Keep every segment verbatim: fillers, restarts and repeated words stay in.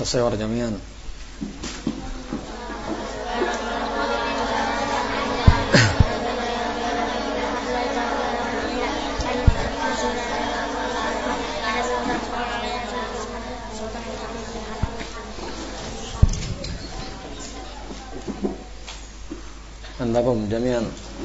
تصور جميعا. عندكم جميعا.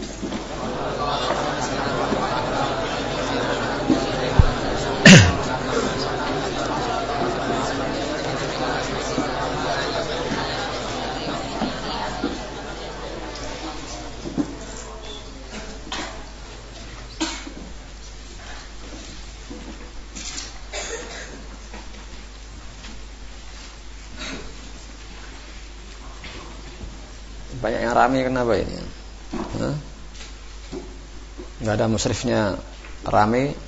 Banyak yang ramai, kenapa ini? Hah? Nggak ada musyrifnya, ramai.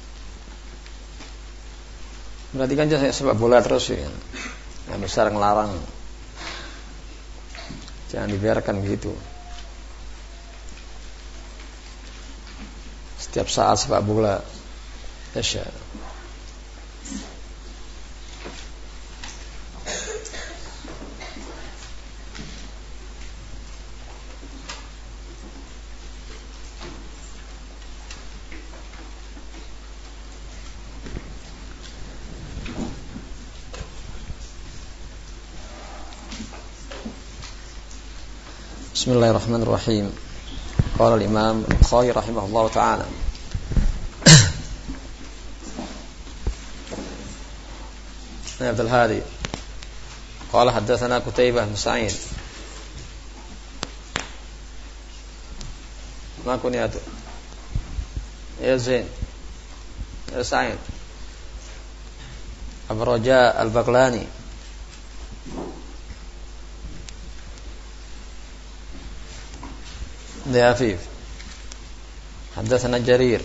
Berarti kan saya sepak bola terus ya. Yang besar ngelarang. Jangan dibiarkan begitu. Setiap saat sepak bola. Masya Allah. Bismillahirrahmanirrahim. Qala al-Imam Al-Bukhari rahimahullah ta'ala. Abdul Hadi qala haddatsana Qutaibah bin Sa'id. Ma kunyatu? Ya Zain. Ya Sa'id. Abu Raja Al-Baqlani. يا عفيف حدثنا جرير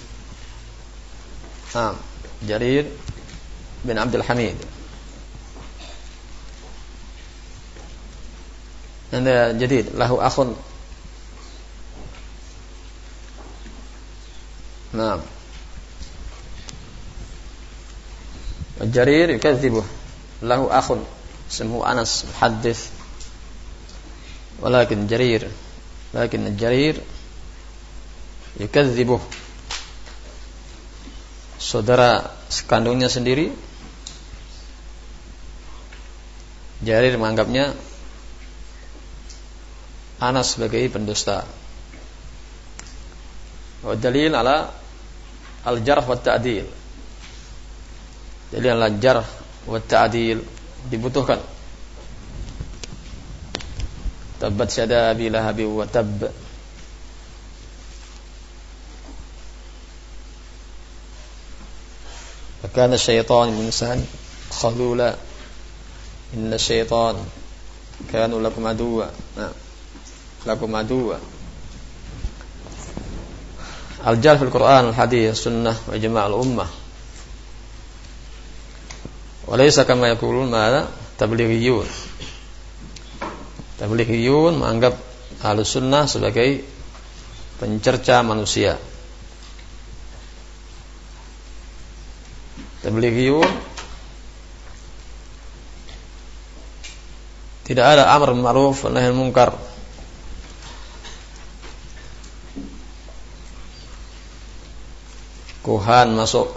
نعم جرير بن عبد الحميد هذا جديد له أخ نعم الجرير يكذبه له أخ اسمه أنس محدث ولكن جرير لكن الجرير yukadzibuh, saudara sekandungnya sendiri Jarir menganggapnya Anas sebagai pendusta. Wa dalil ala al-jarh wa ta'dil. Dalil ala al-jarh wa ta'dil dibutuhkan. Tabbat yada abi lahab wa tab. Fakana syaitan insan khalula. Inna syaitan kanu lakum aduwa. Nah, lakum aduwa. Al-jarh fil Quran, al-hadith, sunnah wa ijma' al-ummah. Wa laysa kama yaqulun ma tablighiyun. Tablighiyun menganggap Ahlus Sunnah sebagai pencerca manusia. Tablighiyun tidak ada amar bil ma'ruf wa nahy munkar. Kuhan masuk,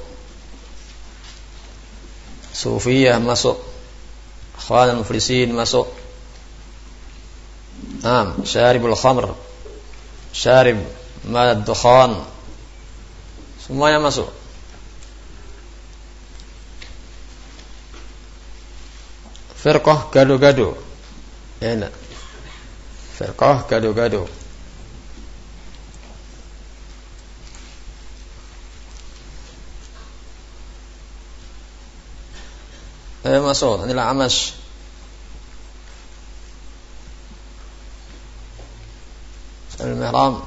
Sufiyah masuk, Ikhwanul Muflisin masuk. Naam, syaribul khamr, syarib mad dukhan, semuanya masuk. Firqah gado-gado, enak. Firqah gado-gado. Eh masuk, inilah Amash. Al-Mihram.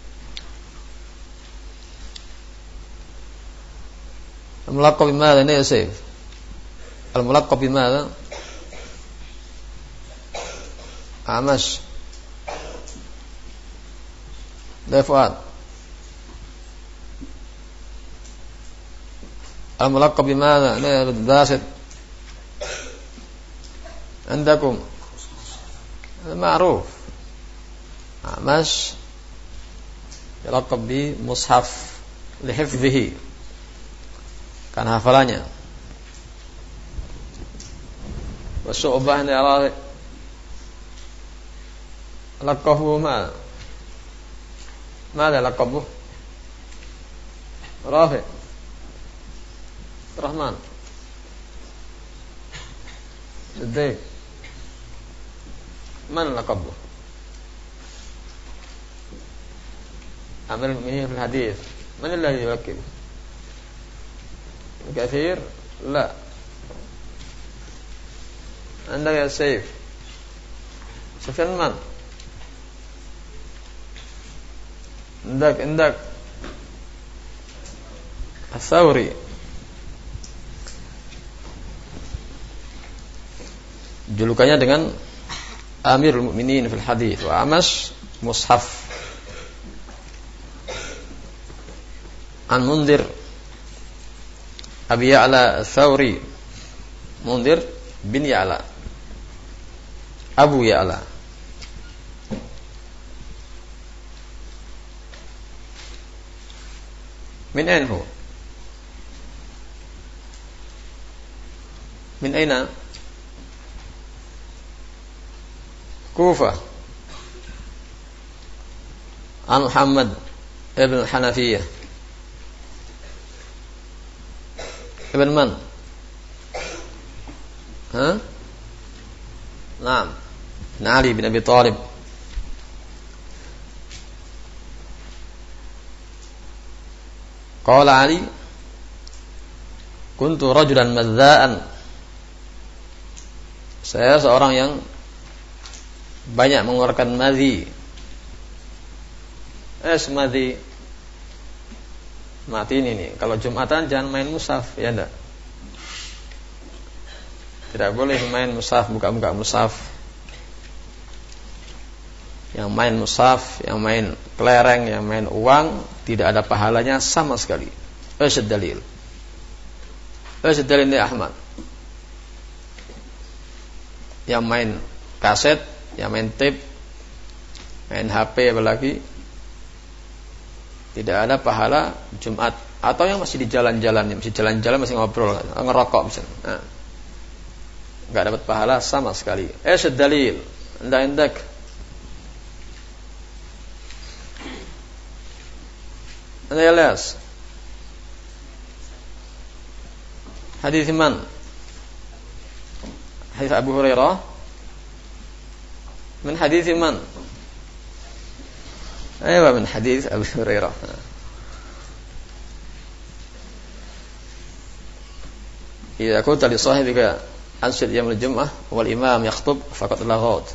Al-Mulaqqab bimada ini ya Saif. Al-Mulaqqab bimada Amash. Dafat. Al-Mulaqqab bimada ini Basit. Andakum ma'ruf. Amash yalaqab bi mushaf lihifdhihi, karena hafalannya. Wa Syu'bah yara laqabu ma ماذا لقبه؟ رافع Rahman Siddiq من لقبه؟ أمير المؤمنين في الحديث من الذي يلقبه؟ كثير؟ لا. عندك يا سيف سفيان من؟ عندك عندك الثوري. Julukannya dengan Amirul Mukminin fil hadits, wa Amash Mushaf. An Mundir Abi Ya'la Thawri, Mundir bin Ya'la, Abu Ya'la. Min aina hu? Min aina? Kufa. An Muhammad ibn Hanafiyah. Ibn man? Ha? Naam. Ali bin Abi Thalib. Qala Ali, kuntu rajulan madza'an. Saya seorang yang banyak mengeluarkan madhi. Eh, madhi. Mati ini nih. Kalau Jumatan jangan main mushaf, ya enggak? Tidak boleh main mushaf, buka-buka mushaf. Yang main mushaf, yang main kelereng, yang main uang, tidak ada pahalanya sama sekali. Asyad dalil. Asyad dalil ini Ahmad. Yang main kaset, yang main tape, main H P apalagi, tidak ada pahala Jumat. Atau yang masih di jalan-jalan, yang masih jalan-jalan masih ngobrol, ngerokok misalnya. Nah, enggak dapat pahala sama sekali. Asyad dalil. Indak-indak. Anda lihat hadis man? Hadis Abu Hurairah. Min hadis man? Aywa min hadis Abu Hurairah. Idza qulta li sahibika anshid yaumul jum'ah wal imam yakhutub faqad laghat.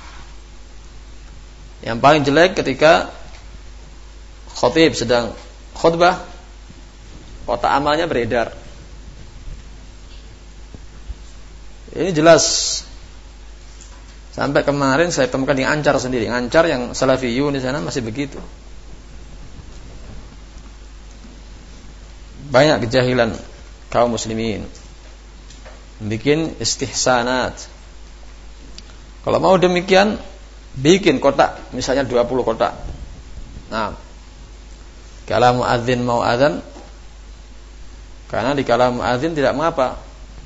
Yang paling jelek ketika khatib sedang khutbah, kotak amalnya beredar. Ini jelas. Sampai kemarin saya temukan di Ancar sendiri, Ancar yang Salafiyun di sana masih begitu. Banyak kejahilan kaum muslimin, bikin istihsanat. Kalau mau demikian, bikin kotak, misalnya dua puluh kotak. Nah, kalau muadzin mau azan, karena di kala muadzin tidak mengapa,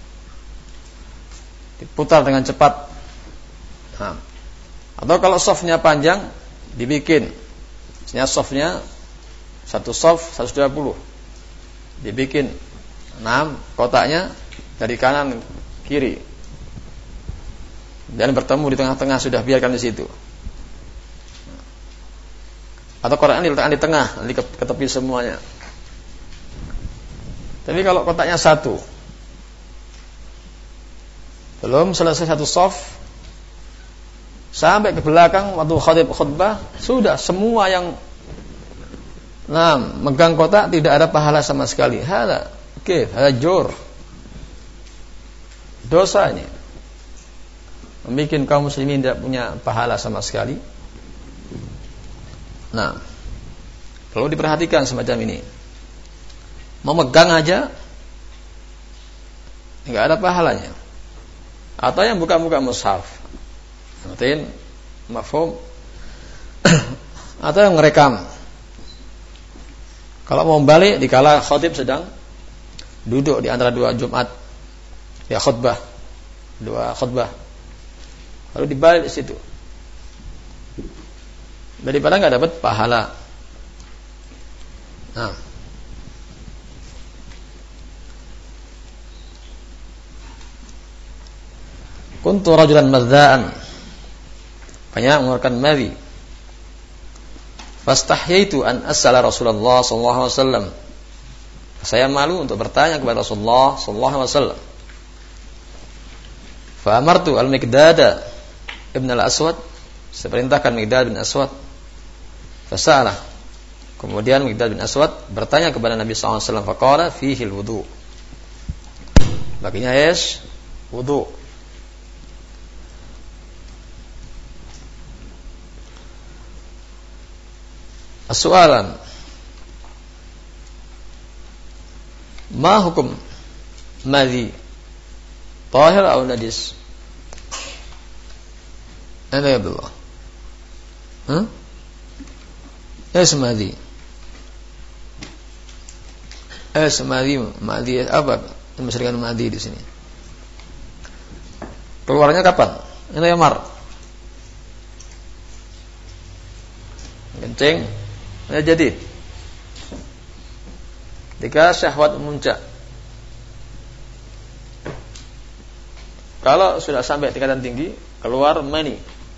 diputar dengan cepat. Nah, atau kalau softnya panjang, dibikin, misalnya softnya satu soft seratus dua puluh, dibikin enam kotaknya dari kanan kiri, dan bertemu di tengah-tengah, sudah biarkan di situ. Atau Quran diletakkan di tengah, nanti ke tepi semuanya. Tapi kalau kotaknya satu, belum selesai satu soft, sampai ke belakang waktu khatib khutbah, sudah semua yang nah megang kotak tidak ada pahala sama sekali. Hada, oke, hada jur, dosa ini, membuat kaum muslimin tidak punya pahala sama sekali. Nah, perlu diperhatikan semacam ini. Memegang aja nggak ada pahalanya. atau yang buka-buka mushaf. Ngertiin? Mafhum? Atau yang ngerekam. Kalau mau balik dikala khatib sedang duduk di antara dua Jumat, ya khutbah, dua khutbah, lalu dibalik di situ, daripada nggak dapat pahala. Nah, kuntu rajulan madzaan, banyak mengeluarkan madhi, fastahyaitu an as'ala Rasulullah sallallahu alaihi wasallam, saya malu untuk bertanya kepada Rasulullah sallallahu alaihi wasallam. Fa amartu al-Miqdad ibn al-Aswad, saya perintahkan Miqdad bin Aswad, fasalah, kemudian Miqdad bin Aswad bertanya kepada Nabi sallallahu alaihi wasallam, faqala fihi al-wudu, baginya es wudu. Soalan, ma hukum madhi, tahir atau najis? Ana ya Abdullah. Hah? Es madhi. Es madhi, madhi apa? Dimaksudkan madhi di sini. Keluarnya kapan? Ini ya mar. Kencing. Ya, jadi ketika syahwat memuncak, kalau sudah sampai tingkatan tinggi, keluar mani.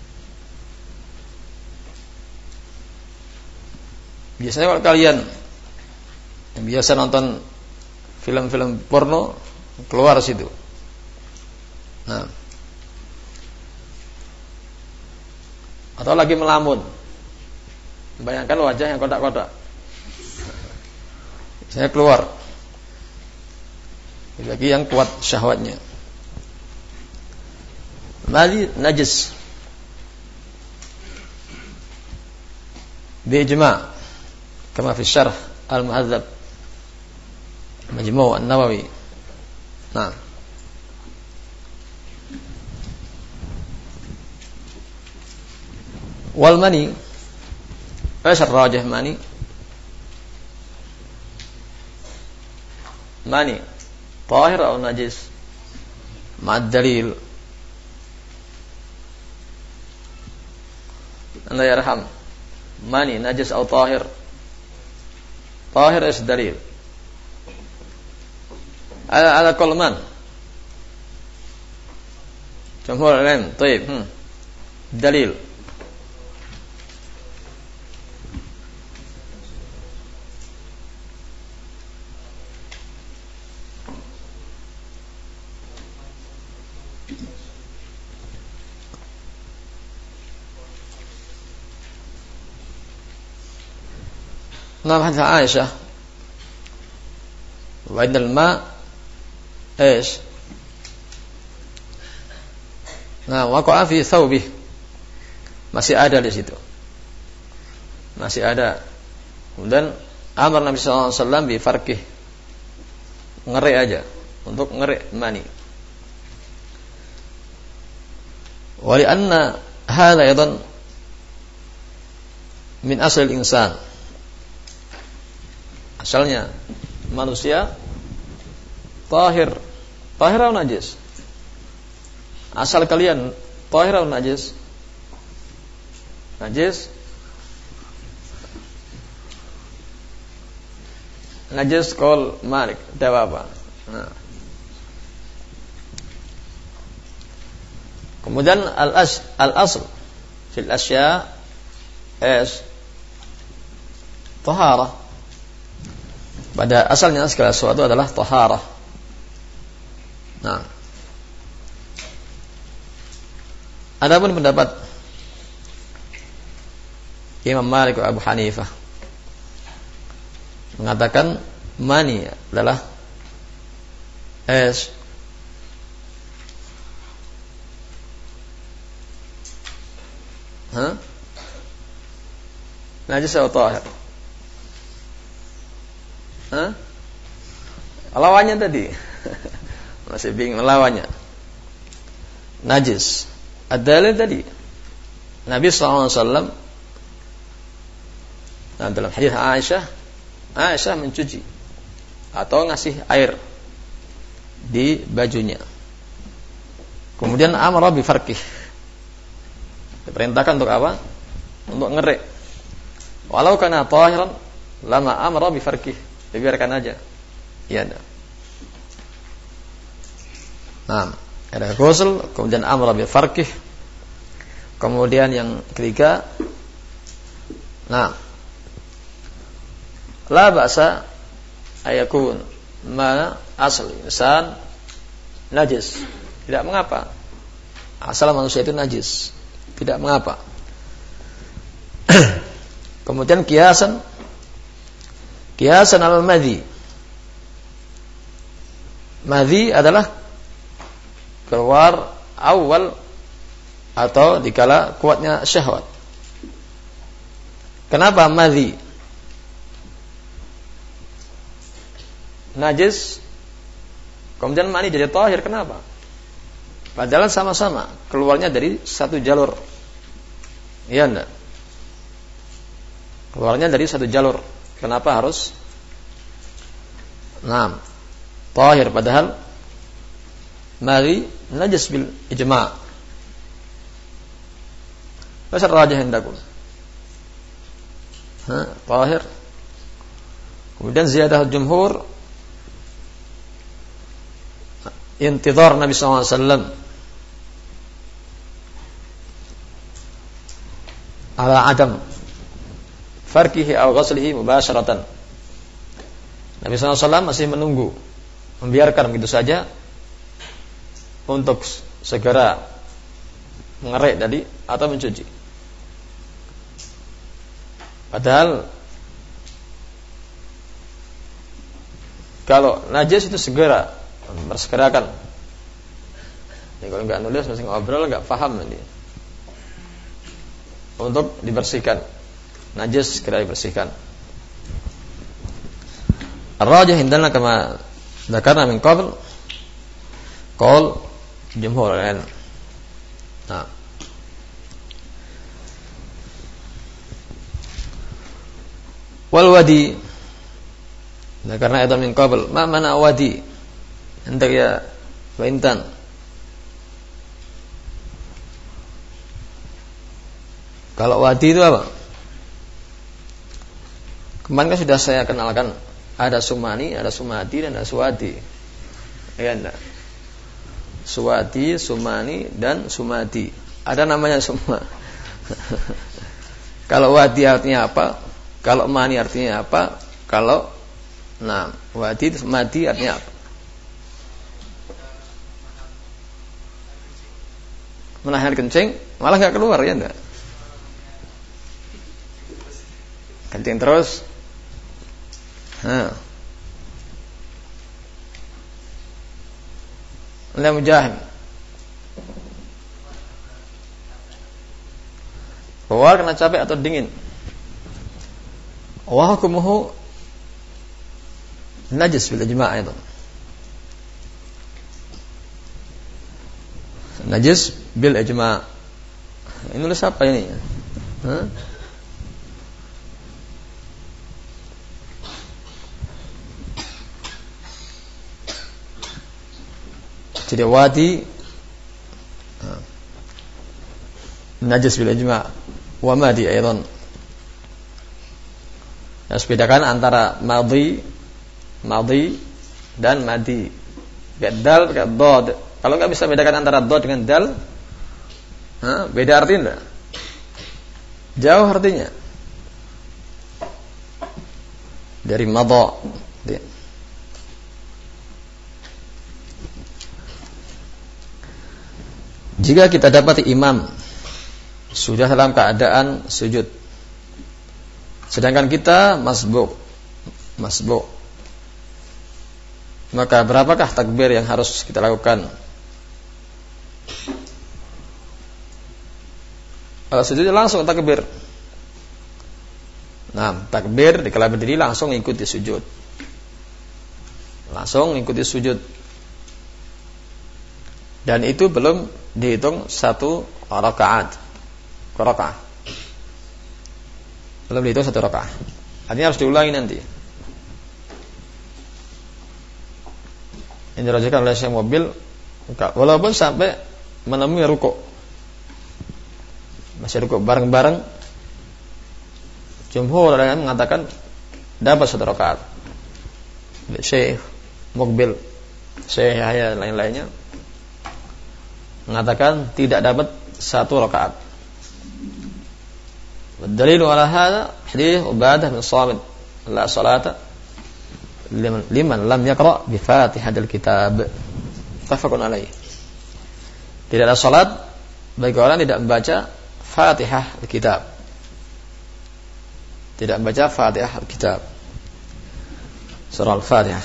Biasanya kalau kalian yang biasa nonton film-film porno, keluar situ. Nah, atau lagi melamun, bayangkan wajah yang kotak-kotak, saya keluar. Bagi yang kuat syahwatnya, mali najis bi ijma' kama fi syarh al-muhadzab majmu' an-Nawawi. Nah, wal mani ايش الراجح ماني ماني طاهر او نجس مع الدليل الله يرحم ماني نجس او طاهر طاهر ايش الدليل على على كل من جمهور العلم طيب هم. دليل نعم حديث عائشة وإن الماء إيش nah waqa'a fi thawbih, masih ada di situ, masih ada. Kemudian amar Nabi sallallahu alaihi wasallam bi farqih, ngerik aja, untuk ngerik mani. Wa li anna hadha aidan min asl al-insan, asalnya manusia tahir, tahir atau najis? Asal kalian tahir atau najis? Najis. Najis qaul Malik, jawab apa? Nah. Kemudian al-as al-asl fil asya es taharah. Pada asalnya segala sesuatu adalah taharah. Nah, adapun pendapat Imam Malik wa Abu Hanifah mengatakan mani adalah es ha? Najis atau tahir? Hah? Lawannya tadi masih bingung lawannya. najis. Ad-dalil tadi Nabi sallallahu alaihi wasallam nah, dalam hadis Aisyah, Aisyah mencuci atau ngasih air di bajunya. Kemudian amara bi farqih. Diperintahkan untuk apa? Untuk ngerik. Walau kana tahiran lama amara bi farqih. Dibiarkan aja. Ya ada. Nah, ada ghusl, kemudian amara bi farqih. Kemudian yang ketiga, nah, la ba'sa ayakun ma asal insan najis. Tidak mengapa. Asal manusia itu najis. Tidak mengapa. Kemudian kiasan kiasan al-madhi. Madhi adalah keluar awal atau dikala kuatnya syahwat. Kenapa madhi? Najis kemudian mani jadi tahir, kenapa? Padahal sama-sama keluarnya dari satu jalur. Iya enggak? Keluarnya dari satu jalur. Kenapa harus Naam tahir, padahal mari najis bil ijma'. Pasal rajih hendakum. Ha, tahir. Kemudian ziyadah jumhur intidhar Nabi sallallahu alaihi wasallam ala adam farqihi aw ghaslihi mubasharatan. Nabi sallallahu alaihi wasallam masih menunggu, membiarkan begitu saja untuk segera mengerik tadi atau mencuci. Padahal kalau najis itu segera bersegerakan. Jadi kalau nggak nulis masih ngobrol nggak paham nanti. Untuk dibersihkan, najis segera dibersihkan. Ar-rajih indana kama dzakarna min qabl qaul jumhur al-ilm. Nah. Wal wadi. Dzakarna aidan min qabl, ma mana wadi? Hendak ya Intan. Kalau wadi itu apa? Kemarin kan sudah saya kenalkan, ada sumani, ada sumati, dan ada suwadi. Ya enggak? Suwadi, sumani, dan sumati. Ada namanya semua. Kalau wadi artinya apa? Kalau mani artinya apa? Kalau nah, wadi mati artinya apa? Menahan kencing, malah nggak keluar, ya enggak? Kencing terus. Nah. La mujahim. Keluar kena capek atau dingin. Wa hukmuhu najis bil ijma' itu. Najis bil ijma'. Ini nulis apa ini? Hah? Jadi wadi najis bil ijma' wa madi aidan. Harus bedakan antara madhi, madhi dan madi. Dal dengan dad. Kalau nggak bisa bedakan antara dad dengan dal, ha, beda artinya enggak? Jauh artinya. Dari madha. Jika kita dapati imam sudah dalam keadaan sujud, sedangkan kita masbuk, masbuk, maka berapakah takbir yang harus kita lakukan? Kalau sujud langsung takbir. Nah, takbir dikala berdiri langsung ikuti sujud. Langsung ikuti sujud. Dan itu belum dihitung satu rakaat. Rakaat. Belum dihitung satu rakaat. Artinya harus diulangi nanti. Yang dirasakan oleh Syekh Mobil, walaupun sampai menemui rukuk, masih rukuk bareng-bareng, jumhur ada yang mengatakan dapat satu rakaat. Syekh Mobil, Syekh Yahya dan lain-lainnya mengatakan tidak dapat satu rakaat. Dalil ala hada hadis Ubadah bin Samit, la salata liman, liman lam yaqra bi Fatihatil Kitab. Tafaqun alaih. Tidak ada salat bagi orang tidak membaca Fatihah Al-Kitab. Tidak membaca Fatihah Al-Kitab. Surah Al-Fatihah.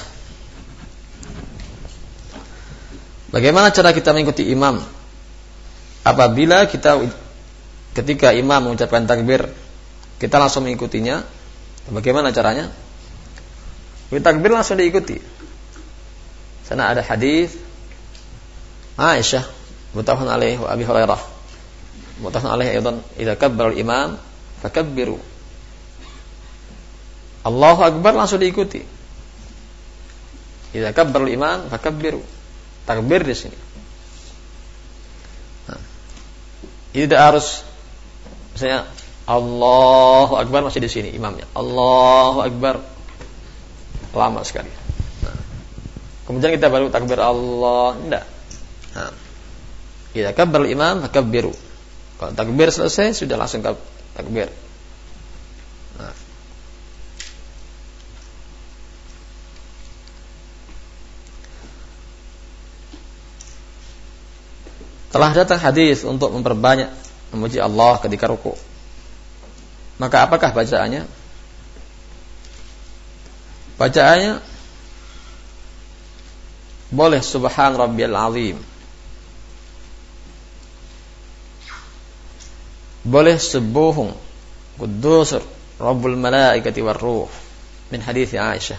Bagaimana cara kita mengikuti imam? Apabila kita ketika imam mengucapkan takbir, kita langsung mengikutinya. Bagaimana caranya? Kita takbir langsung diikuti. Sana ada hadis Aisyah muttafaqun alaihi wa Abi Hurairah muttafaqun alaihi aidan, idza kabbara al-imam fakabbiru. Allahu akbar langsung diikuti. Idza kabbara al-imam fakabbiru. Takbir di sini. Nah, ini tidak harus misalnya Allahu akbar masih di sini imamnya. Allahu akbar lama sekali. Nah, kemudian kita baru takbir Allah, tidak. Nah, idza kabbara al-imam fakabbiru. Kalau takbir selesai sudah langsung takbir. Nah. Telah datang hadis untuk memperbanyak memuji Allah ketika ruku. Maka apakah bacaannya? Bacaannya boleh subhan rabbiyal azim. Boleh subuhun quddus rabbul malaikati war ruh min hadis Aisyah.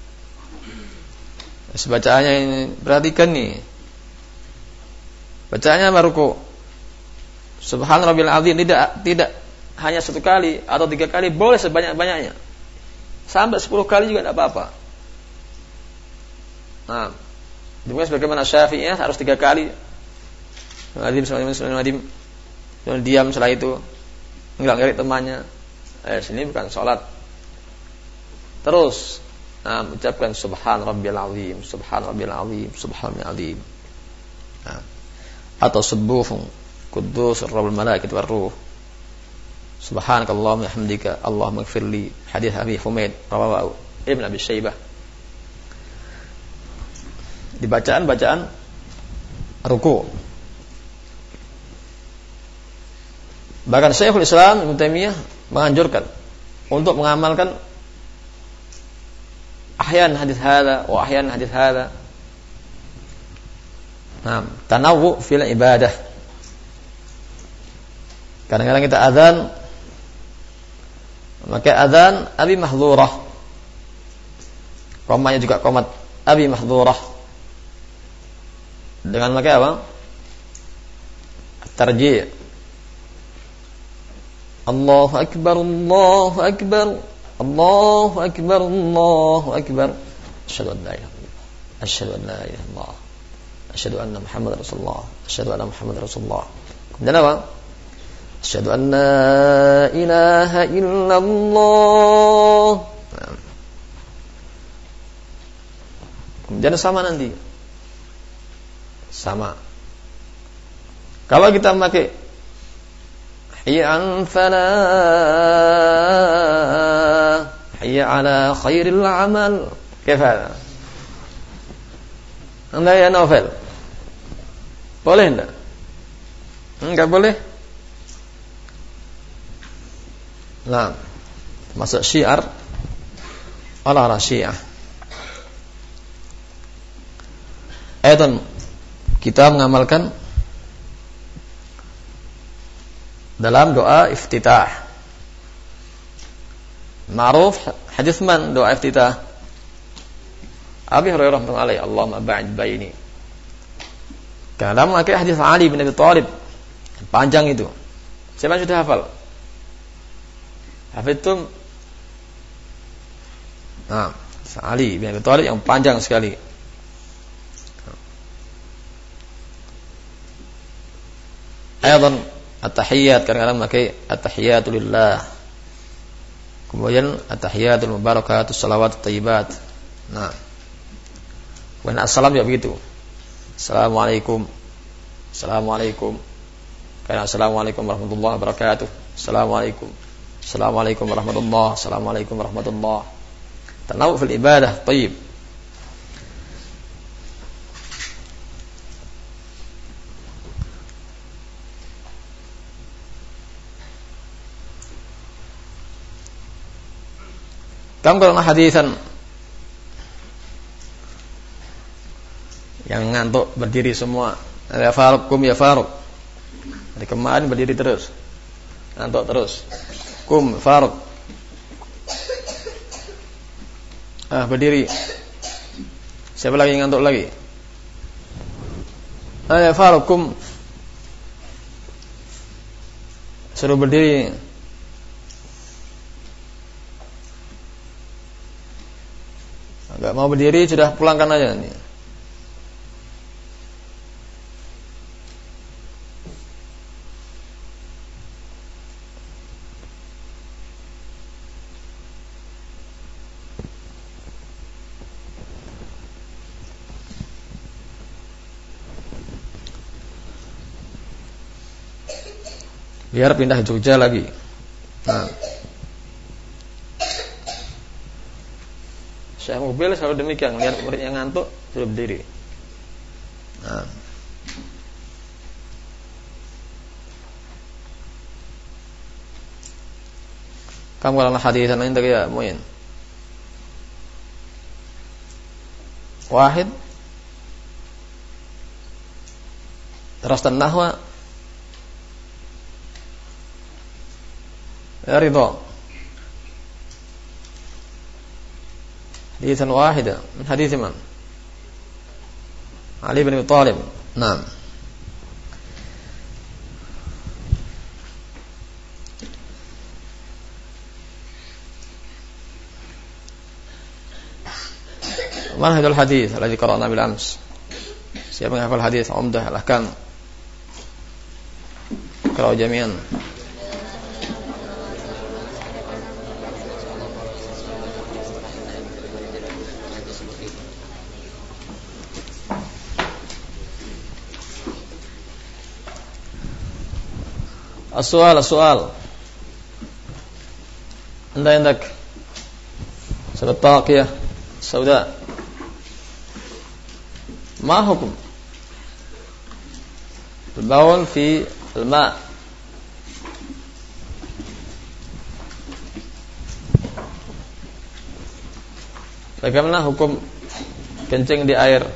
Bacaannya ini perhatikan nih. Bacaannya baruku subhan rabbil azim, tidak tidak hanya satu kali atau tiga kali, boleh sebanyak-banyaknya. Sampai sepuluh kali juga tidak apa-apa. Nah, demikian sebagaimana Syafi'iyah harus tiga kali. Adim sallallahu alaihi wasallam diam setelah itu, enggak ngelirik temannya. Eh, sini bukan salat. Terus nah, ucapkan subhan rabbil azim, subhan rabbil azim, subhan rabbil azim. Nah, atau subuhun quddus rabbul malaikati war ruh. Subhanakallahumma wa hamdika Allahumma ighfirli. Hadis Abi Humaid rawahu Ibn Abi Syaibah. Di bacaan-bacaan ruku. Bahkan Syekhul Islam Ibnu Taimiyah menganjurkan untuk mengamalkan ahyan hadis hada wa ahyan hadis hada. Nah, tanawwu fil ibadah. Kadang-kadang kita azan maka azan Abi Mahdhurah. Komanya juga komat Abi Mahdhurah. Dengan pakai apa? Tarjih. Allahu akbar, Allahu akbar, Allahu akbar, Allahu akbar. Asyhadu an la ilaha illallah. Asyhadu an la ilaha illallah. Asyhadu anna Muhammadar Rasulullah. Asyhadu anna Muhammadar Rasulullah. Kemudian apa? Asyhadu an la ilaha illallah. Kemudian sama nanti. Sama. Kalau kita memakai hayya 'alal falah, hayya 'ala khairil 'amal. Kaifa? Anda ya novel. Boleh enggak? Enggak boleh. Nah, masuk syiar ala Syiah. Ayatan kita mengamalkan dalam doa iftitah. Ma'ruf hadis man doa iftitah. Abi Hurairah radhiyallahu anhu, Allahumma ba'id baini Karena memakai hadis Ali bin Abi Thalib panjang itu. Siapa yang sudah hafal? Hafidtum? Nah, Ali bin Abi Thalib yang panjang sekali. Aydan at-tahiyyat, kadang-kadang memakai at-tahiyyatu lillah. Kemudian at-tahiyyatul mubarakatus shalawatut thayyibat. Nah. Kemudian assalam juga begitu. Assalamualaikum. Assalamualaikum. Karena assalamualaikum warahmatullahi wabarakatuh. Assalamualaikum. Assalamualaikum warahmatullahi. Assalamualaikum warahmatullahi. Tanawu fil ibadah, thayyib. Kam kalau hadisan yang ngantuk berdiri semua. Ya Faruk, kum ya Faruk. Dari kemarin berdiri terus. Ngantuk terus. Kum Faruk. Ah, berdiri. Siapa lagi ngantuk lagi? Ah, ya Faruk, kum. Suruh berdiri. Enggak mau berdiri, sudah pulangkan aja nih. Biar pindah Jogja lagi. Nah. Syekh Mubil selalu demikian, lihat murid yang ngantuk sudah berdiri. Nah. Kamu kalau hadisan ini tak ya Muin. Wahid. Terus nahwa. Ya ridho. حديثا واحدا من حديث من؟ علي بن أبي طالب. نعم. ما هذا الحديث الذي قرأنا بالأمس؟ siapa yang hafal hadis Umdah al-Ahkam? Qra'u jami'an. السؤال السؤال عند عندك سورة الطاقية السوداء ما حكم البول في الماء؟ bagaimana hukum kencing di air?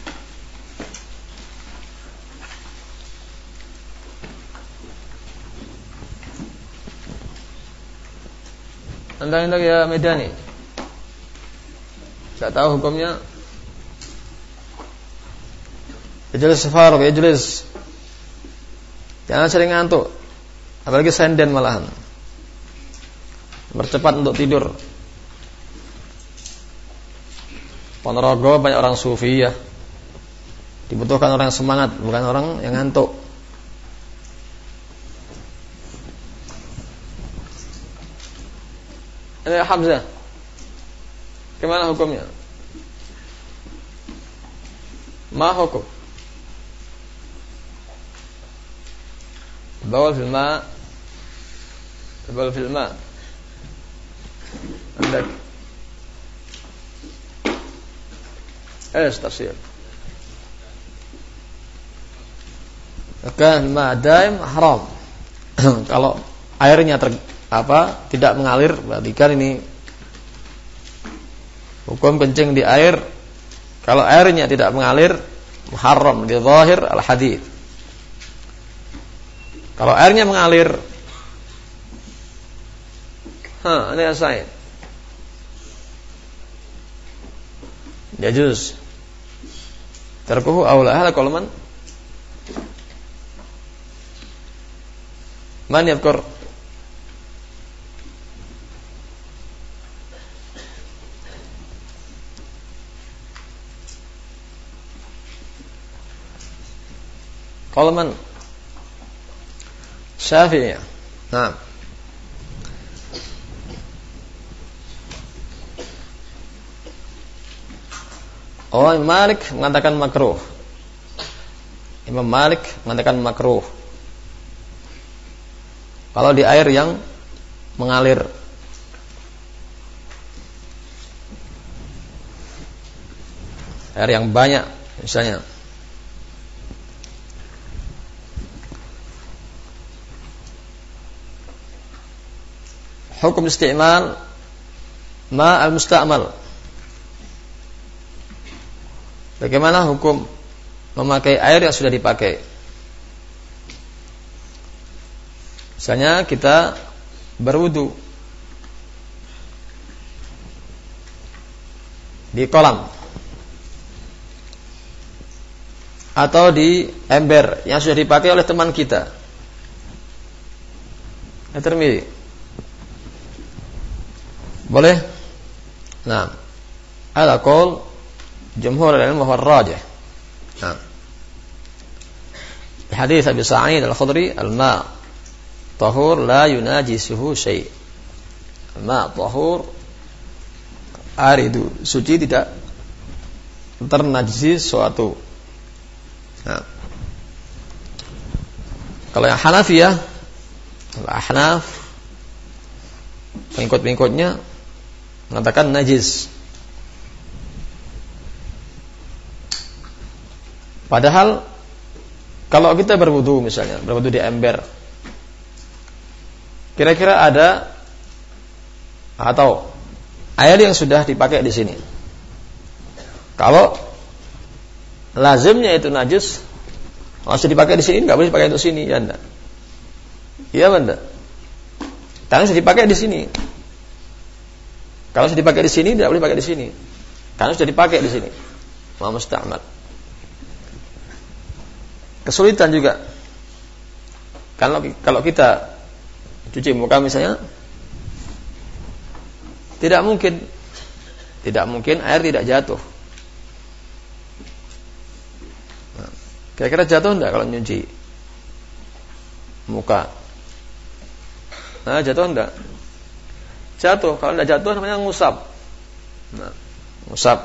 Anda-anda ya Medani, saya tahu hukumnya. Ijlis Faruk, ijlis. Jangan sering ngantuk, apalagi senden malahan. Bercepat untuk tidur. Ponorogo banyak orang sufi ya. Dibutuhkan orang yang semangat, bukan orang yang ngantuk. Ini Hamzah. Gimana hukumnya? Ma hukum? Bawl fil ma. Bawl fil ma. Andak. ايش تفسير؟ Maka ma daim haram. Kalau airnya ter, apa tidak mengalir, berarti kan ini hukum kencing di air. Kalau airnya tidak mengalir, haram di zahir al hadits. Kalau airnya mengalir, ha, ini asain. Yajuz. Tarkuhu aula. Hada kalau man Man yadhkur? Qala man? Syafi'i. Nah. Oh, Imam Malik mengatakan makruh. Imam Malik mengatakan makruh. Kalau di air yang mengalir. Air yang banyak misalnya. Hukum isti'mal ma al-musta'mal. Bagaimana hukum memakai air yang sudah dipakai? Misalnya kita berwudu di kolam atau di ember yang sudah dipakai oleh teman kita. At-Tirmidzi. Boleh? Nah, ala qaul jumhur al-ilm wa ar-rajih. Nah. Hadis Abi Sa'id Al-Khudri, al-ma' tahur la yunajisuhu syai'. Al-ma' tahur, air itu suci, tidak ternajisi sesuatu. Nah. Kalau yang Hanafiyah, al-Ahnaf, pengikut-pengikutnya mengatakan najis. Padahal kalau kita berwudu misalnya, berwudu di ember, kira-kira ada atau air yang sudah dipakai di sini. Kalau lazimnya itu najis, masih dipakai di sini, nggak boleh dipakai untuk sini, ya enggak? Iya benar. Karena sudah dipakai di sini. Kalau sudah dipakai di sini, tidak boleh dipakai di sini. Karena sudah dipakai di sini. Ma musta'mal. Kesulitan juga. Kalau kalau kita cuci muka misalnya, tidak mungkin, tidak mungkin air tidak jatuh. Nah, kira-kira jatuh enggak kalau nyuci muka? Nah, jatuh enggak? Jatuh. Kalau enggak jatuh namanya ngusap. Nah, ngusap.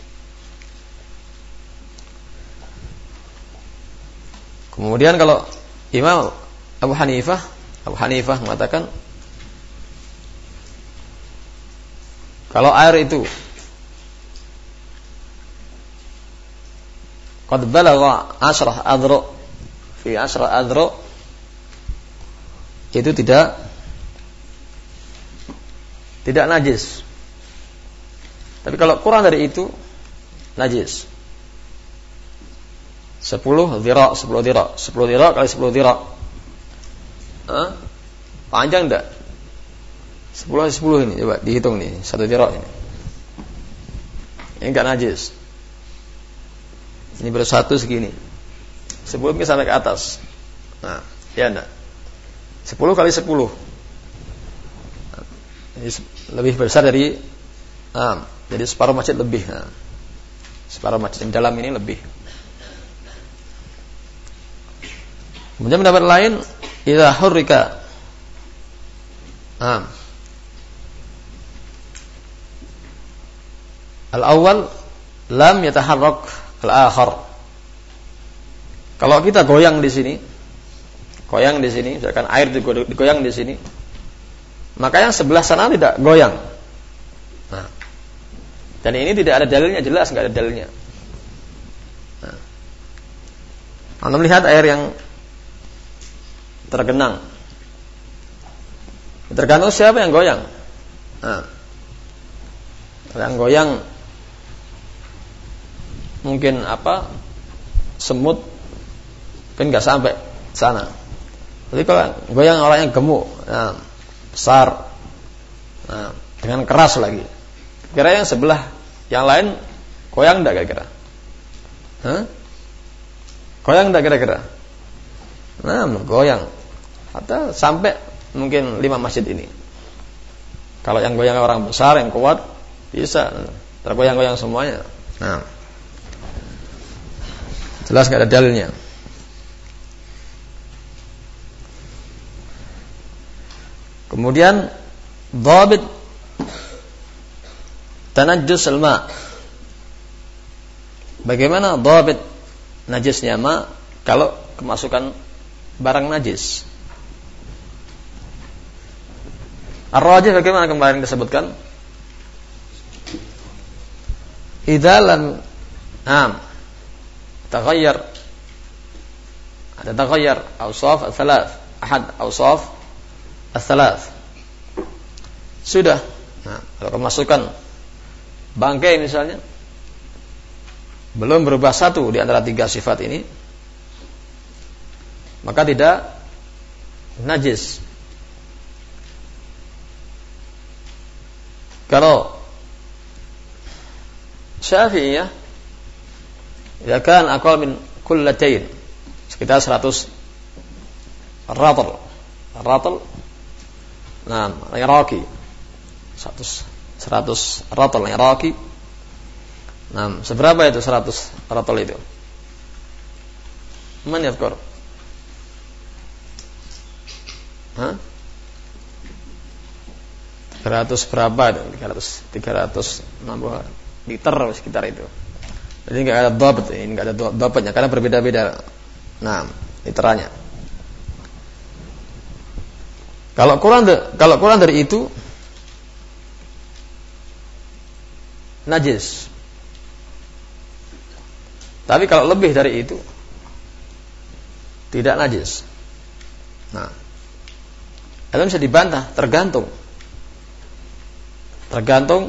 Kemudian kalau Imam Abu Hanifah, Abu Hanifah mengatakan kalau air itu qad balagha ashrah adru fi ashrah adru, itu tidak tidak najis. Tapi kalau kurang dari itu najis. Sepuluh dhira, sepuluh dhira, sepuluh dhira kali sepuluh dhira. Hah? Panjang enggak? Sepuluh kali sepuluh ini, coba dihitung nih, satu dhira ini. Ini enggak najis. Ini baru satu segini. Sepuluh mungkin sampai ke atas. Nah, ya enggak? Sepuluh kali sepuluh. Ini lebih besar dari, nah, jadi separuh masjid lebih. Nah, separuh masjid dalam ini lebih. Kemudian pendapat lain, idza hurrika, nah, al-awwal lam yataharrak al-akhar. Kalau kita goyang di sini, goyang di sini, misalkan air digoyang di sini, maka yang sebelah sana tidak goyang. Nah, dan ini tidak ada dalilnya, jelas nggak ada dalilnya. Nah, Anda melihat air yang tergenang, tergantung siapa yang goyang. Nah, yang goyang mungkin apa, semut kan nggak sampai sana. Tapi kalau goyang orang yang gemuk, nah, besar, nah, dengan keras lagi, kira yang sebelah yang lain goyang enggak kira-kira? Hah? Goyang enggak kira-kira? Nah, goyang. Atau sampai mungkin lima masjid ini. Kalau yang goyang orang besar yang kuat bisa tergoyang-goyang semuanya. Nah, jelas nggak ada dalilnya. Kemudian dhabit tanajjus al-ma. Bagaimana dhabit najisnya ma kalau kemasukan barang najis? Ar-rajih bagaimana kemarin disebutkan? Idza lam am taghayyar, ada taghayyar awsaf al-thalath, ahad awsaf al-thalath. Sudah. Nah, kalau kemasukan bangkai misalnya belum berubah satu di antara tiga sifat ini, maka tidak najis. Kalau Syafi'iyah, ya kan aqal min kullatain, sekitar seratus ratl. Ratl, nah, Iraqi. seratus seratus ratl Iraqi. Nah, seberapa itu seratus ratl itu? Man yadhkur? Hah? tiga ratus berapa itu? tiga ratus tiga ratus enam puluh liter sekitar itu. Jadi enggak ada dhabt, ini enggak ada dhabtnya karena berbeda-beda. Nah, literannya. Kalau kurang kalau kurang dari itu najis. Tapi kalau lebih dari itu tidak najis. Nah, itu bisa dibantah, tergantung. Tergantung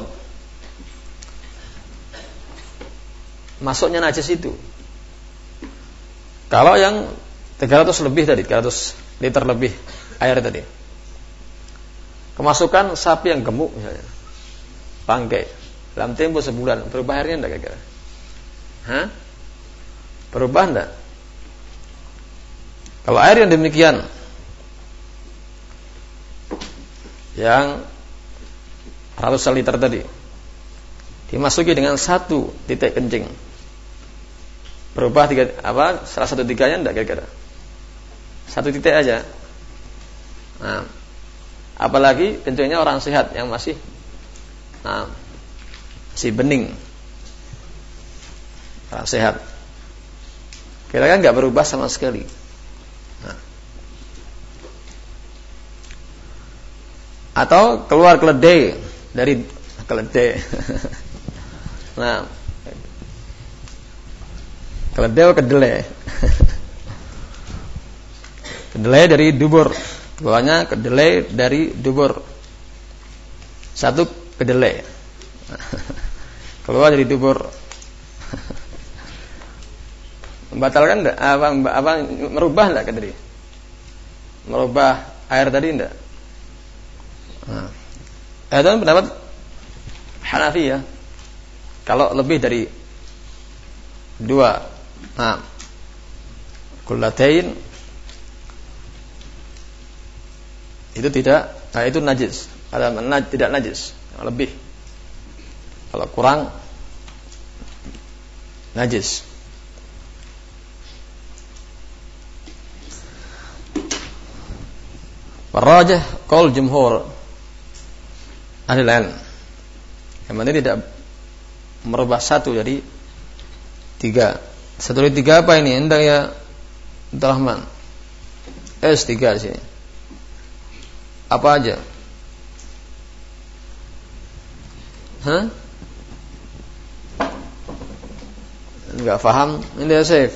masuknya najis itu. Kalau yang tiga ratus lebih tadi, tiga ratus liter lebih air tadi, kemasukan sapi yang gemuk misalnya, bangkai, dalam tempo sebulan, berubah airnya enggak kira-kira? Hah? Berubah enggak? Kalau air yang demikian, yang ratusan liter tadi dimasuki dengan satu titik kencing, berubah tiga apa? Salah satu tiganya enggak kira-kira? Satu titik aja. Nah, apalagi kencingnya orang sehat yang masih, nah, masih bening, orang sehat, kira-kira enggak berubah sama sekali. Nah. Atau keluar keledai dari keledai. Nah, keledai atau kedelai? Kedelai dari dubur, keluarnya kedelai dari dubur. Satu kedelai keluar dari dubur. Membatalkan enggak? Apa, apa merubah enggak tadi? Merubah air tadi enggak? Nah, itu pendapat Hanafi ya. Kalau lebih dari dua, nah, kullatain itu tidak, nah itu najis. Ada naj, tidak najis. Lebih. Kalau kurang najis. Warajah qaul jumhur ahli ilm, yang mana tidak merubah satu dari tiga. Satu dari tiga apa ini? Hendak ya Abdurrahman. S tiga sini. Apa aja? Hah? Enggak paham? Ini dia Syekh.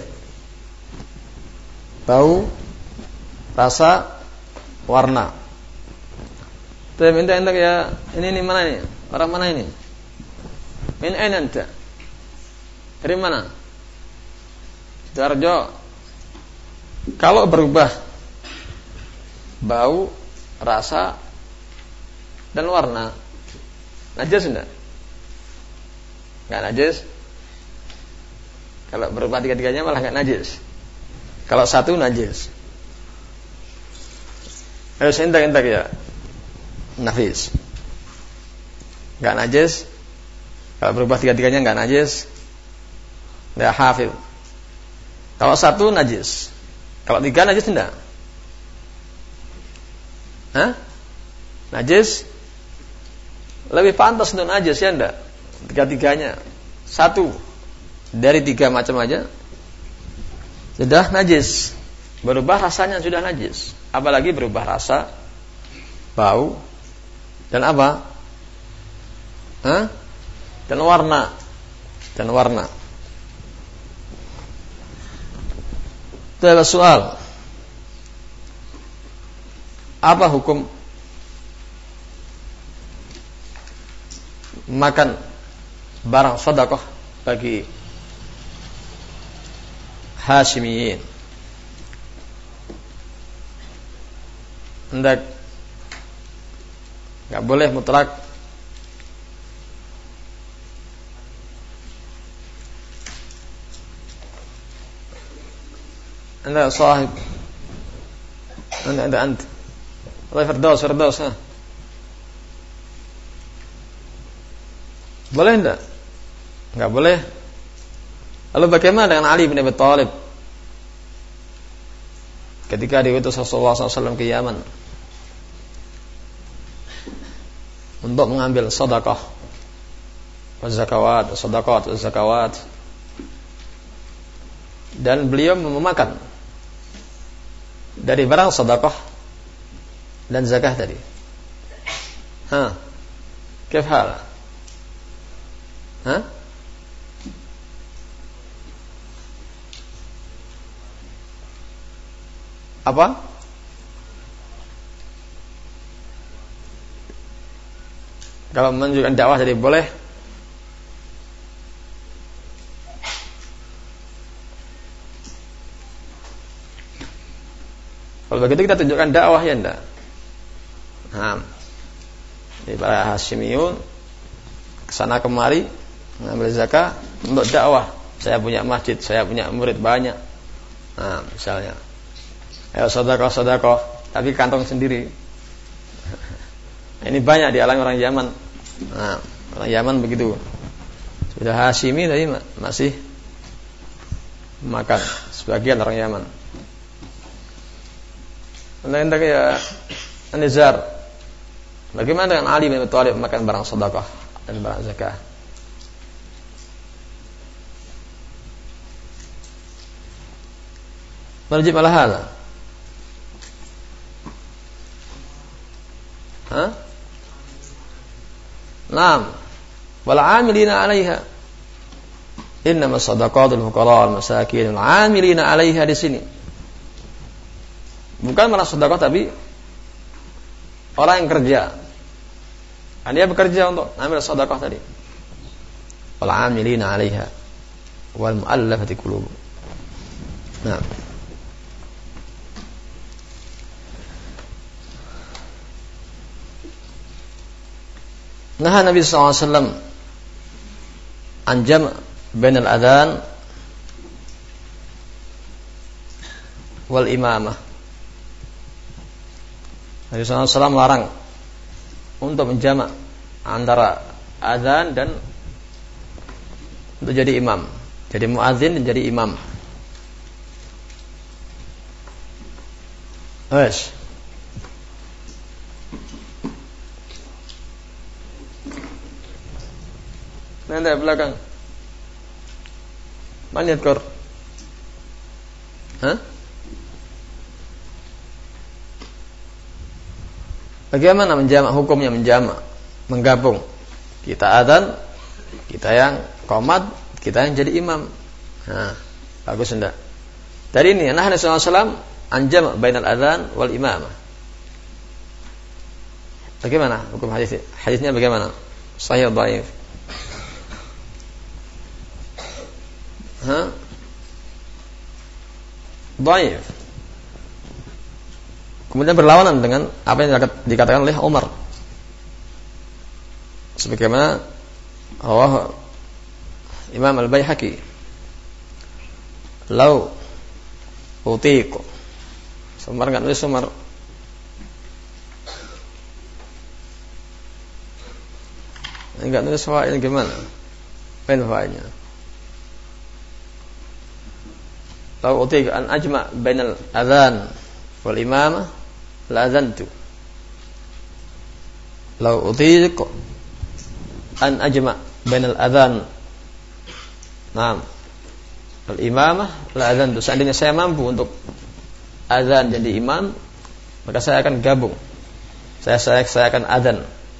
Bau, rasa, warna. Tapi minta hendak ya, ini ini mana ini? Orang mana ini? Min aina anta? Dari mana? Sidoarjo. Kalau berubah bau, rasa, dan warna, najis enggak? Enggak najis. Kalau berubah tiga-tiganya malah enggak najis. Kalau satu najis. Ayo sentak-sentak ya. Nafis. Enggak najis. Kalau berubah tiga-tiganya enggak najis. Dia hafid. Kalau satu najis. Kalau tiga najis enggak? Hah? Najis? Lebih pantas untuk najis ya enggak? Tiga-tiganya. Satu dari tiga macam aja sudah najis. Berubah rasanya sudah najis. Apalagi berubah rasa, bau, dan apa? Hah? Dan warna. Dan warna. Itu adalah soal. Apa hukum makan barang sedekah bagi Hashimiyin? Hendak enggak boleh mutlak. Anda sahib. Anda anda anda. Allah Firdaus, Firdaus ha. Boleh enggak? Enggak boleh. Lalu bagaimana dengan Ali bin Abi Thalib? Ketika diutus Rasulullah shallallahu alaihi wasallam ke Yaman untuk mengambil sedekah, zakawat, sedekah, zakawat, dan beliau memakan dari barang sedekah dan zakah tadi. Ha. Kif hal? Ha? Apa? Kalau menunjukkan dakwah jadi boleh. Kalau begitu kita tunjukkan dakwah ya enggak? Nah, di para Hashimiyun kesana kemari mengambil zakat untuk dakwah. Saya punya masjid, saya punya murid banyak. Nah, misalnya, ayo sedekah sedekah, tapi kantong sendiri. Ini banyak di alam orang Yaman. Nah, orang Yaman begitu. Sudah Hashimi tapi masih makan sebagian orang Yaman. Lain tak ya An-Nizar. Bagaimana dengan Ali bin Abi Thalib makan barang sedekah dan barang zakah? Marji ala hada. Ha? Naam. Wal 'amilina 'alaiha. Innama shadaqatul fuqara wal masakin wal 'amilina 'alaiha di sini. Bukan malah sedekah tapi orang yang kerja. Dan dia bekerja untuk ambil sedekah tadi. Wal 'amilina 'alaiha wal mu'allafati qulub. Nah. Nah, Nabi sallallahu alaihi wasallam anjam bainal adzan wal imamah. Nabi sallallahu alaihi wasallam larang untuk menjamak antara azan dan untuk jadi imam. Jadi muadzin dan jadi imam. Wes. Nanti belakang. Mana kor? Hah? Bagaimana menjamak, hukumnya menjamak, menggabung. Kita adzan, kita yang qomat, kita yang jadi imam. Nah, bagus enggak? Dari ini, Nabi sallallahu alaihi wasallam anjam bainal adzan wal imamah. Bagaimana hukum hadis? Hadisnya bagaimana? Sahih atau dhaif? Ha? Dhaif. Kemudian berlawanan dengan apa yang dikatakan oleh Umar. Sebagaimana Allah Imam Al-Baihaqi, "Lau utiqu." Umar enggak nulis Umar. Enggak nulis fawaid gimana? Pen fawaidnya. Lau utik an ajma' bainal adzan wal imamah la adzantu. Lau utik an ajma' bainal adzan Naam wal imamah la adzantu. Seandainya saya mampu untuk azan jadi imam, maka saya akan gabung. Saya saya, saya akan adzan.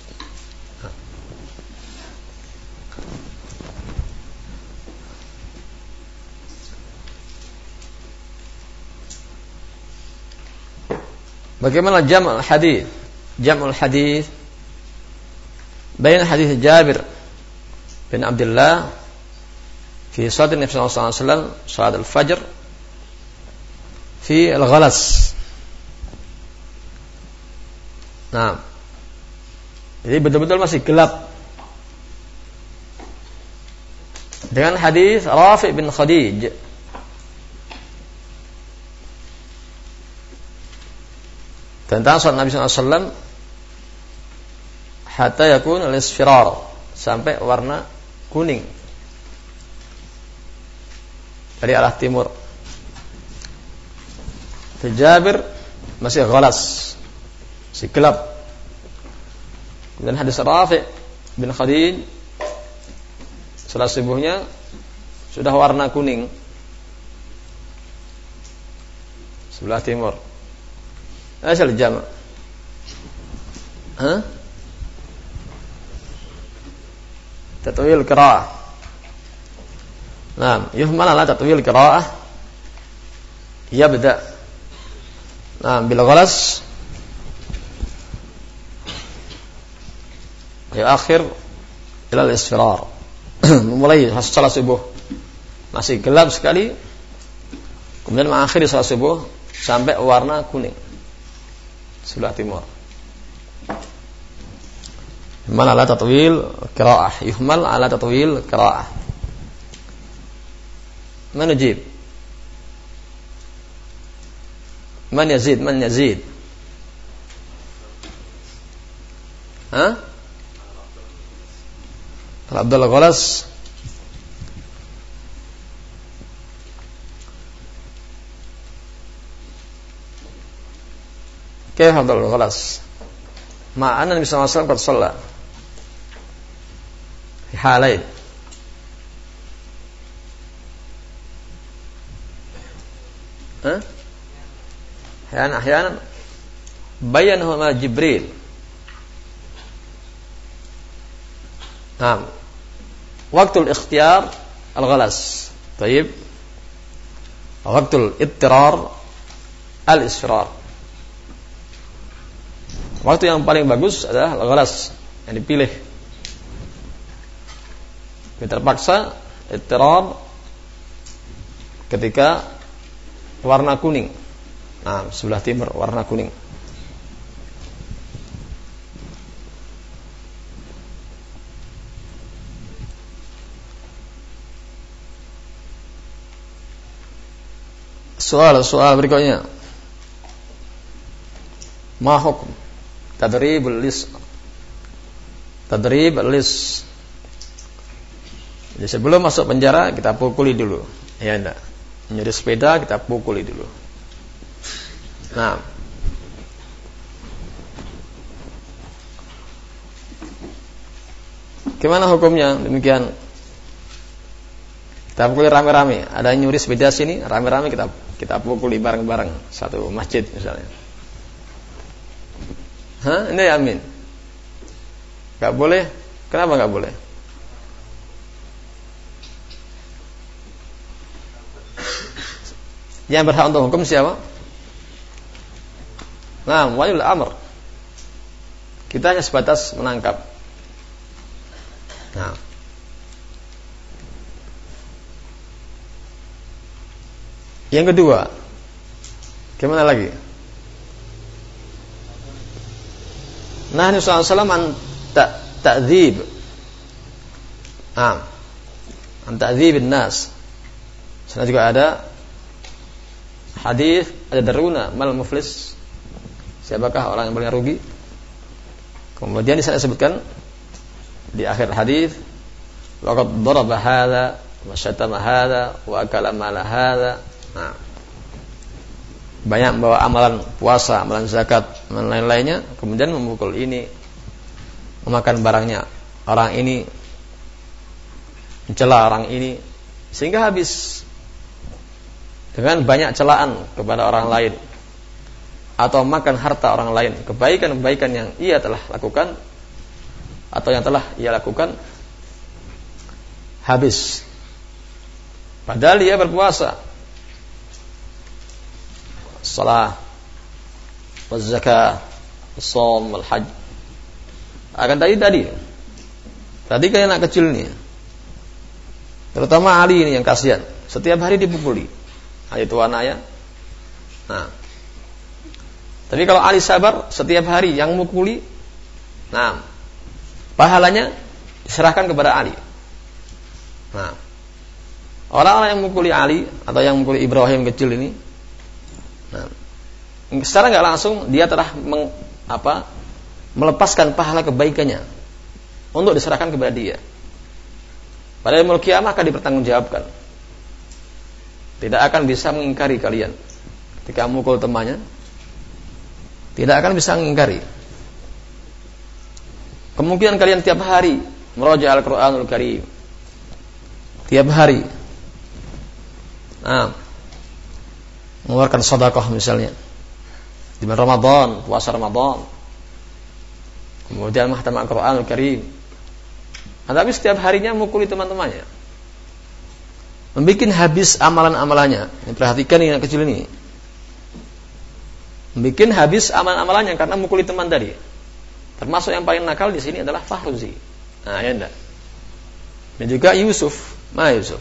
Bagaimana jam'ul hadis? Jam'ul hadis bain hadis Jabir bin Abdullah fi salat Nabi sallallahu alaihi wasallam salat al-fajr fi al-ghalas. Nah, jadi betul-betul masih gelap. Dengan hadis Rafi' bin Khadij tentang salat Nabi sallallahu alaihi wasallam hatta yakun al-isfirar, sampai warna kuning dari arah timur. Jabir masih ghalas, masih gelap. Kemudian hadis Rafi' bin Khadij salat subuhnya sudah warna kuning sebelah timur. Asal jama'. Hah? Tatwil qira'ah. Naam, yuhmal ala tatwil qira'ah. Yabda. Naam, bil ghalas. Ya akhir ila al-isfirar. Memulai salat subuh masih gelap sekali. Kemudian mengakhiri salat subuh sampai warna kuning sebelah timur. Yuhmal ala tatwil qira'ah. Yuhmal ala tatwil qira'ah. Man yujib? Man yazid? Man yazid? Ha? Abdullah Ghalas. كيف عبد الله الغلس مع أن النبي صلى الله عليه وسلم قد صلى في حالين ها أحيانا أحيانا بينهما جبريل. نعم وقت الاختيار الغلس. طيب وقت الاضطرار الإسفرار. Waktu yang paling bagus adalah al-ghalas, yang dipilih. Kita terpaksa ittirar ketika warna kuning. Nah, sebelah timur warna kuning. Soal-soal berikutnya. Ma hukum tadrib al-lis. Tadrib al-lis. Jadi sebelum masuk penjara kita pukuli dulu. Ya enggak. Nyuri sepeda kita pukuli dulu. Nah. Gimana hukumnya? Demikian. Kita pukuli rame-rame. Ada nyuri sepeda sini, rame-rame kita kita pukuli bareng-bareng satu masjid misalnya. Hah? Ini amin. Gak boleh. Kenapa gak boleh? Yang berhak untuk hukum siapa? Nah, waliul amr. Kita hanya sebatas menangkap. Nah. Yang kedua, gimana lagi? Nah, Nabi sallallahu alaihi wasallam an ta'dzib. Ah. An ta'dzibin nas. Sana juga ada hadis, ada daruna mal muflis. Siapakah orang yang paling rugi? Kemudian di sana disebutkan di akhir hadis, waqad daraba hadza wa syatama hadza wa akala mala hadza. Nah, banyak membawa amalan puasa, amalan zakat, dan lain-lainnya, kemudian memukul ini, memakan barangnya orang ini, mencela orang ini, sehingga habis dengan banyak celaan kepada orang lain, atau makan harta orang lain, kebaikan-kebaikan yang ia telah lakukan atau yang telah ia lakukan habis, padahal ia berpuasa, salat, zakah, shaum, wal hajj. Akan tadi tadi tadi kayak anak kecil nih, terutama Ali ini yang kasihan, setiap hari dipukuli. Nah, itu anaknya. Nah, tapi kalau Ali sabar, setiap hari yang mukuli, nah, pahalanya diserahkan kepada Ali. Nah, orang-orang yang mukuli Ali atau yang mukuli Ibrahim kecil ini, nah, secara nggak langsung dia telah meng, apa, melepaskan pahala kebaikannya untuk diserahkan kepada dia. Pada yaumul qiyamah akan dipertanggungjawabkan. Tidak akan bisa mengingkari kalian ketika mukul temannya. Tidak akan bisa mengingkari. Kemungkinan kalian tiap hari meroja Al-Quranul Karim, tiap hari, nah, mengeluarkan sedekah misalnya di bulan Ramadan, puasa Ramadan, kemudian mahtam Al-Quranul Karim, nah, tapi setiap harinya mukuli teman-temannya, membikin habis amalan-amalannya. Perhatikan ini anak kecil ini, bikin habis amalan-amalannya karena mukuli teman tadi. Termasuk yang paling nakal di sini adalah Fahruzi. Nah, ya enggak. Dan juga Yusuf, Ma Yusuf.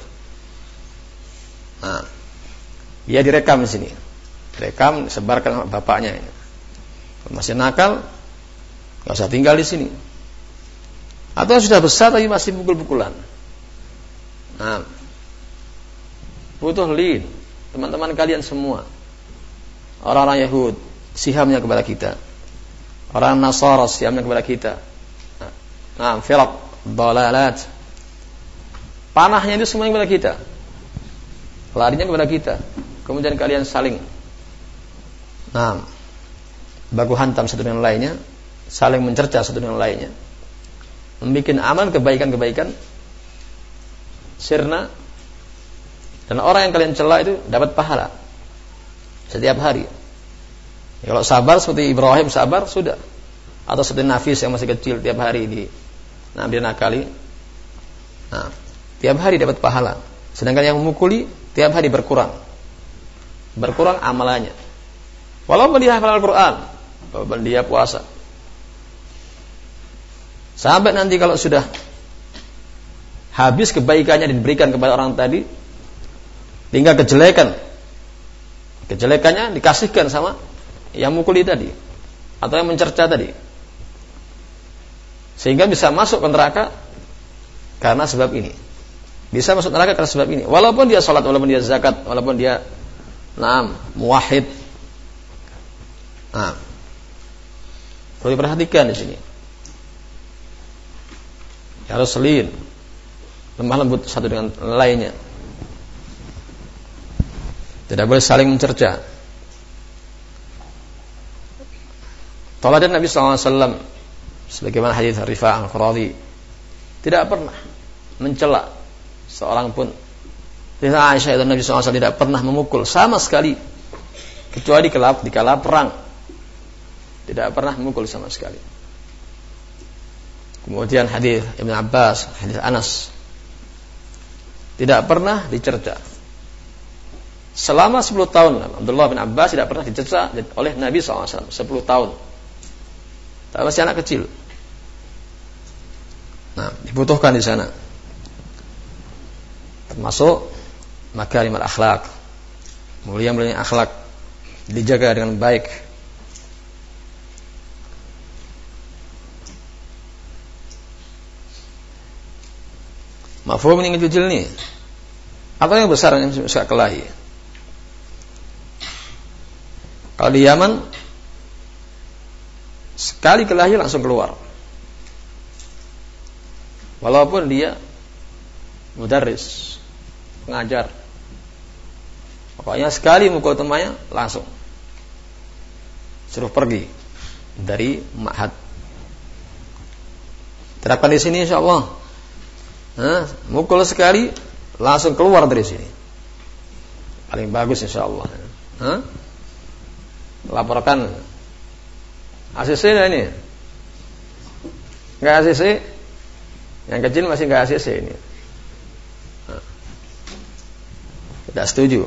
Nah, dia direkam di sini. Direkam, disebarkan sama bapaknya. Kalau masih nakal, enggak usah tinggal di sini. Atau sudah besar tapi masih pukul-pukulan. Nah, butuh lin, teman-teman kalian semua. Orang-orang Yahud sihamnya kepada kita, orang Nasara sihamnya kepada kita. Nah, firaq, dalalat, panahnya itu semuanya kepada kita, larinya kepada kita. Kemudian kalian saling, nah, baku hantam satu dengan lainnya, saling mencerca satu dengan lainnya, membuat amal kebaikan-kebaikan sirna, dan orang yang kalian cela itu dapat pahala setiap hari. Ya, kalau sabar seperti Ibrahim sabar sudah, atau seperti Nafis yang masih kecil tiap hari di nah dia nakali, nah, tiap hari dapat pahala. Sedangkan yang memukuli tiap hari berkurang, berkurang amalannya. Walaupun dia hafal Al-Quran, walaupun dia puasa, sampai nanti kalau sudah habis kebaikannya diberikan kepada orang tadi, tinggal kejelekan, kejelekannya dikasihkan sama yang mukuli tadi atau yang mencerca tadi, sehingga bisa masuk ke neraka karena sebab ini. Bisa masuk neraka karena sebab ini. Walaupun dia salat, walaupun dia zakat, walaupun dia naam muwahhid. Nah, perlu diperhatikan di sini. Harus selin, lemah lembut satu dengan lainnya. Tidak boleh saling mencerca. Teladan Nabi sallallahu alaihi wasallam sebagaimana hadis Rifa'ah Al-Quradi, tidak pernah mencela seorang pun. Hadis Aisyah dan Nabi sallallahu alaihi wasallam tidak pernah memukul sama sekali, kecuali di kala perang. Tidak pernah memukul sama sekali. Kemudian hadis Ibnu Abbas, hadis Anas, tidak pernah dicerca. Selama sepuluh tahun Abdullah bin Abbas tidak pernah dicerca oleh Nabi sallallahu alaihi wasallam, sepuluh tahun. Tapi masih anak kecil. Nah, dibutuhkan di sana. Termasuk makarimul akhlak, mulia-mulia akhlak, dijaga dengan baik. Mafhum ini kecil nih, atau yang besar yang suka kelahi. Kalau di Yaman, sekali kelahi langsung keluar. Walaupun dia mudarris, pengajar. Pokoknya sekali mukul temannya langsung suruh pergi dari ma'had. Terapkan di sini insyaallah. Nah, mukul sekali langsung keluar dari sini. Paling bagus insyaallah. Hah? Laporkan A C C ini. Enggak A C C. Yang kecil masih enggak A C C ini. Nah. Tidak setuju.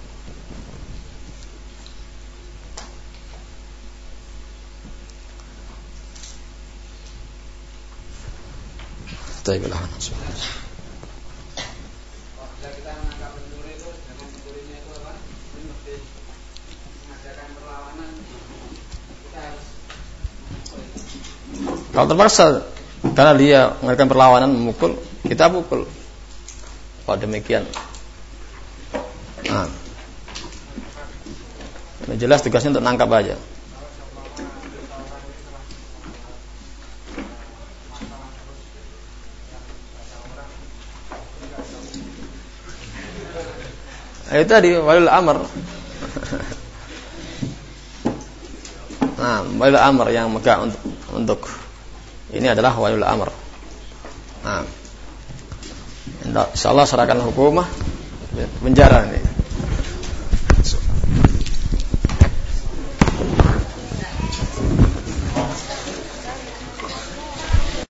Baiklah. Kalau terpaksa karena dia mengadakan perlawanan memukul, kita pukul. Kalau demikian, nah, ini jelas tugasnya untuk nangkap aja. Itu tadi walil amr. Nah, walil amr yang megah untuk untuk ini adalah walil amr. Nah, insyaallah serahkan hukumah penjara ini.